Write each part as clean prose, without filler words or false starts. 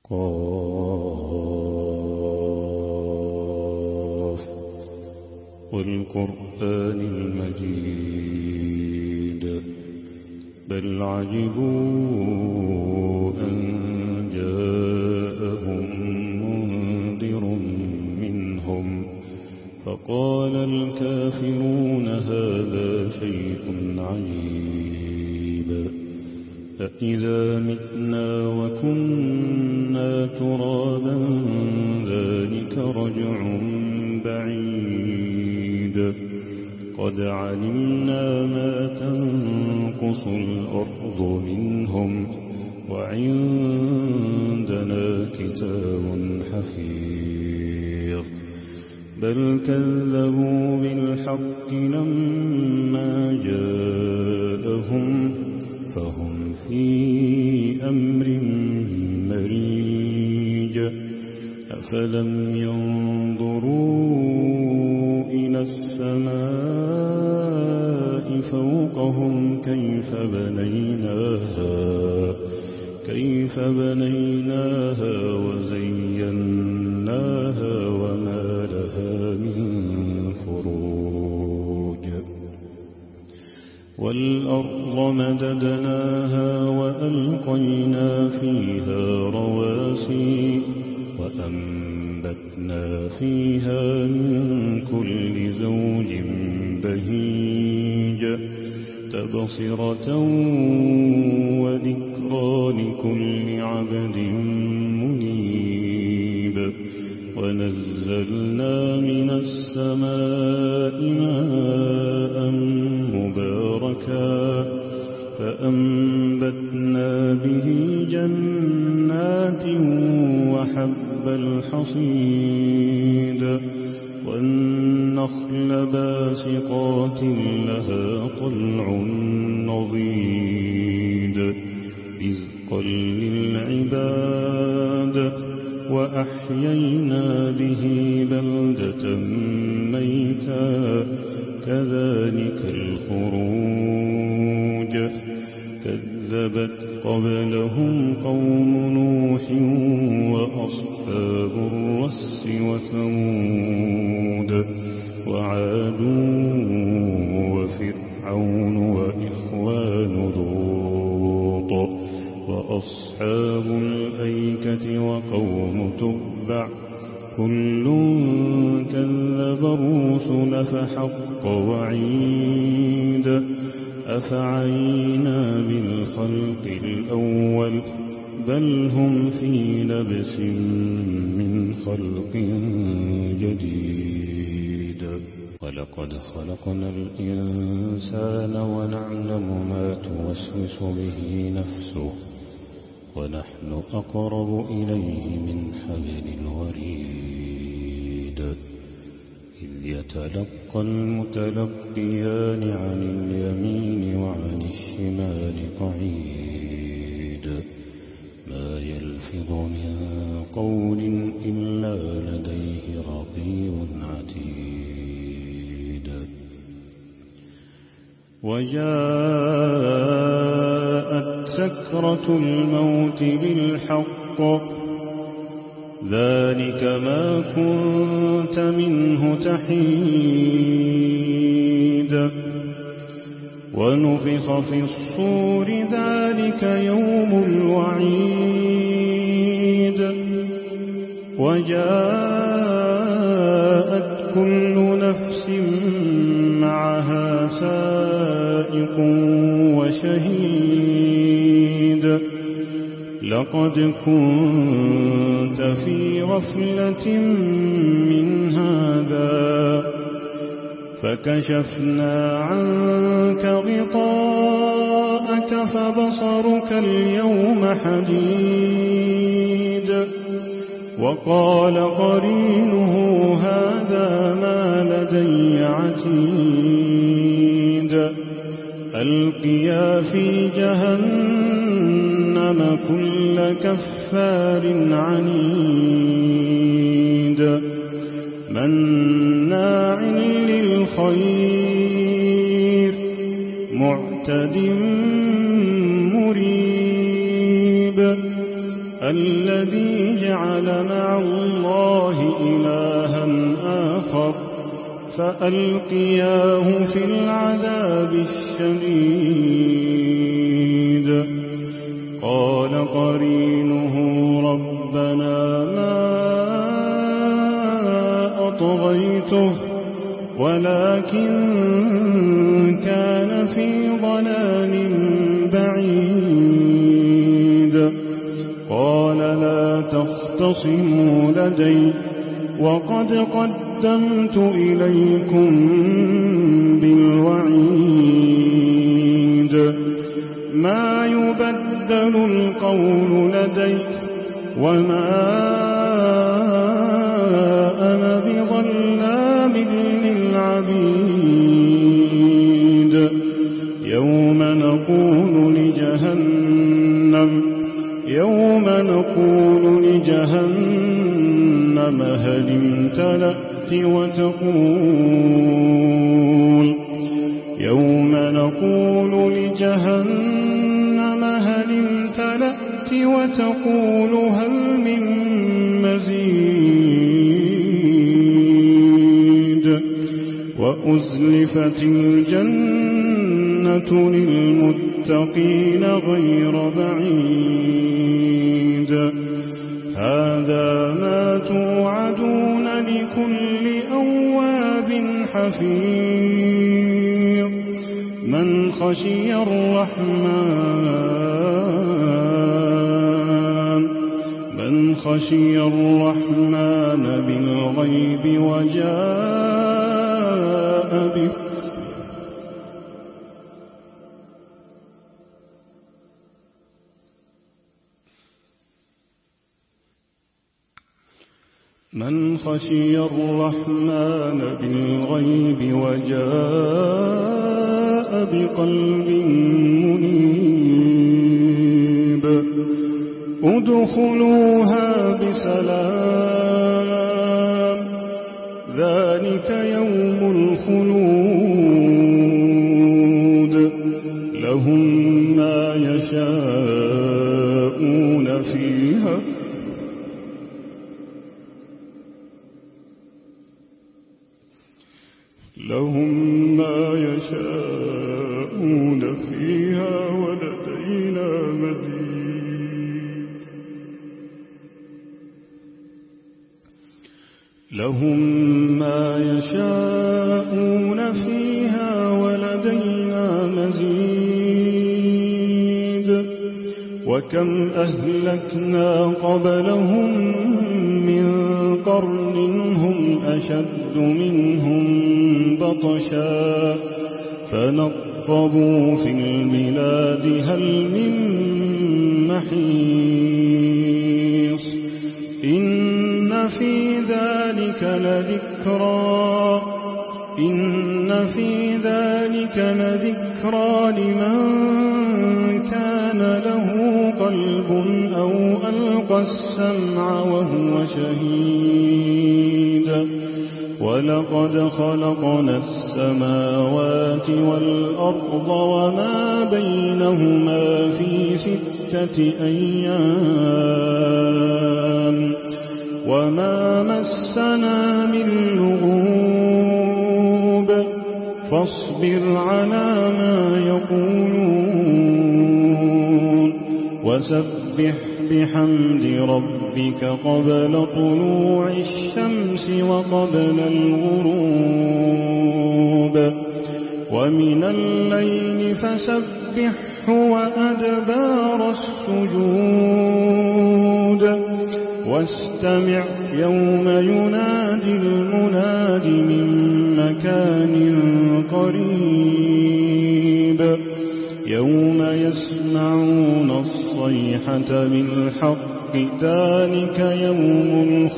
قاف والقرآن المجيد بل عجبوا أن جاءهم منذر منهم فقال الكافرون هذا شيء عجيب أإذا متنا وكنا ترابا ذلك رجع بعيد قد علمنا ما تنقص الأرض منهم وعندنا كتاب حفيظ بل كذبوا بالحق لما جاءهم فهم في أمر مريج أفلم ينظروا إلى السماء فوقهم كيف بنيناها وزيناها وما لها من فروج والأرض مددناها وألقينا فيها رواسي وأنبتنا فيها من كل زوج بهيج تبصرة وذكرى لكل عبد منيب ونزلنا من السماء ماء مباركا فأنبتنا به جنات وحب الحصيد والنخل باسقات لها طلع نضيد رزقا للعباد وأحيينا به بلدة ميتا كذلك الخروج كذبت قبلهم قوم نوح وأصحاب الرس وثمود وعاد وفرعون وإخوان لوط وأصحاب الأيكة وقوم تبع كل كذب الرسل فحق وعيد أفعينا بالخلق الأول بل هم في لبس من خلق جديد ولقد خلقنا الإنسان ونعلم ما توسوس به نفسه ونحن أقرب إليه من حبل الوريد إذ يتلقى المتلقيان عن اليمين وعن الشمال قعيد ما يلفظ من قول إلا لديه رقيب عتيد وجاءت سكرة الموت بالحق ذلك ما كنت منه تحيد ونفخ في الصور ذلك يوم الوعيد وجاءت كل نفس معها سائق وشهيد لقد كنت في غفلة من هذا فكشفنا عنك غطاءك فبصرك اليوم حديد وقال قرينه هذا ما لدي عتيد ألقيا في جهنم كل كفار عنيد مناع للخير معتد مريب الذي جعل مع الله إلها آخر فألقياه في العذاب الشديد. قال قرينه ربنا ما أطغيته ولكن كان في ضلال بعيد. قال لا تختصموا لدي وقد قدمت إليكم بالوعيد. ما يبدل القول لدي وما أنا بظلام للعبيد. يوم نقول لجهنم هل امتلأت وتقول هل من مزيد. وأزلفت الجنة للمتقين غير بعيد. هذا ما توعدون لكل أواب حفيظ. من خشي الرحمن بالغيب وجاء به من خشي الرحمن بالغيب وجاء بقلب منيب. ادخلوها بسلام ذلك يوم الخلود. لهم ما يشاءون فيها ولدينا مزيد. لهم ما يشاءون فيها ولدينا مزيد. وكم أهلكنا قبلهم من قرن هم أشد منهم بطشا فنقبوا في البلاد هل من محيص. إن في ذلك لذكرى لمن كان له قلب أو ألقى السمع وهو شهيد. ولقد خلقنا السماوات والأرض وما بينهما في 6 أيام وما مسنا من لغوب. فاصبر على ما يقولون وسبح بحمد ربك قبل طلوع الشمس وقبل الغروب. ومن الليل فسبحه وأدبار السجود. واستمع يوم ينادي المناد من مكان قريب. يوم يسمعون الصيحة بالحق ذلك يوم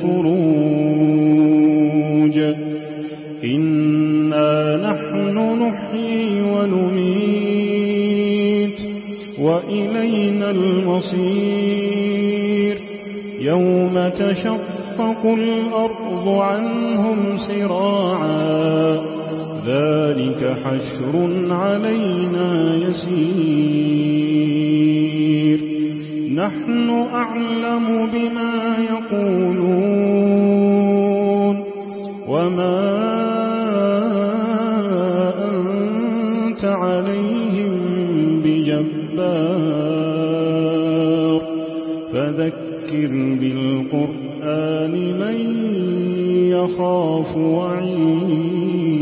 الخروج. إنا نحن نحيي ونميت وإلينا المصير. يوم تشقق الأرض عنهم سراعا ذلك حشر علينا يسير. نحن أعلم بما يقولون وما أنت عليهم بجبار فذكر بالقرآن من يخاف وعيد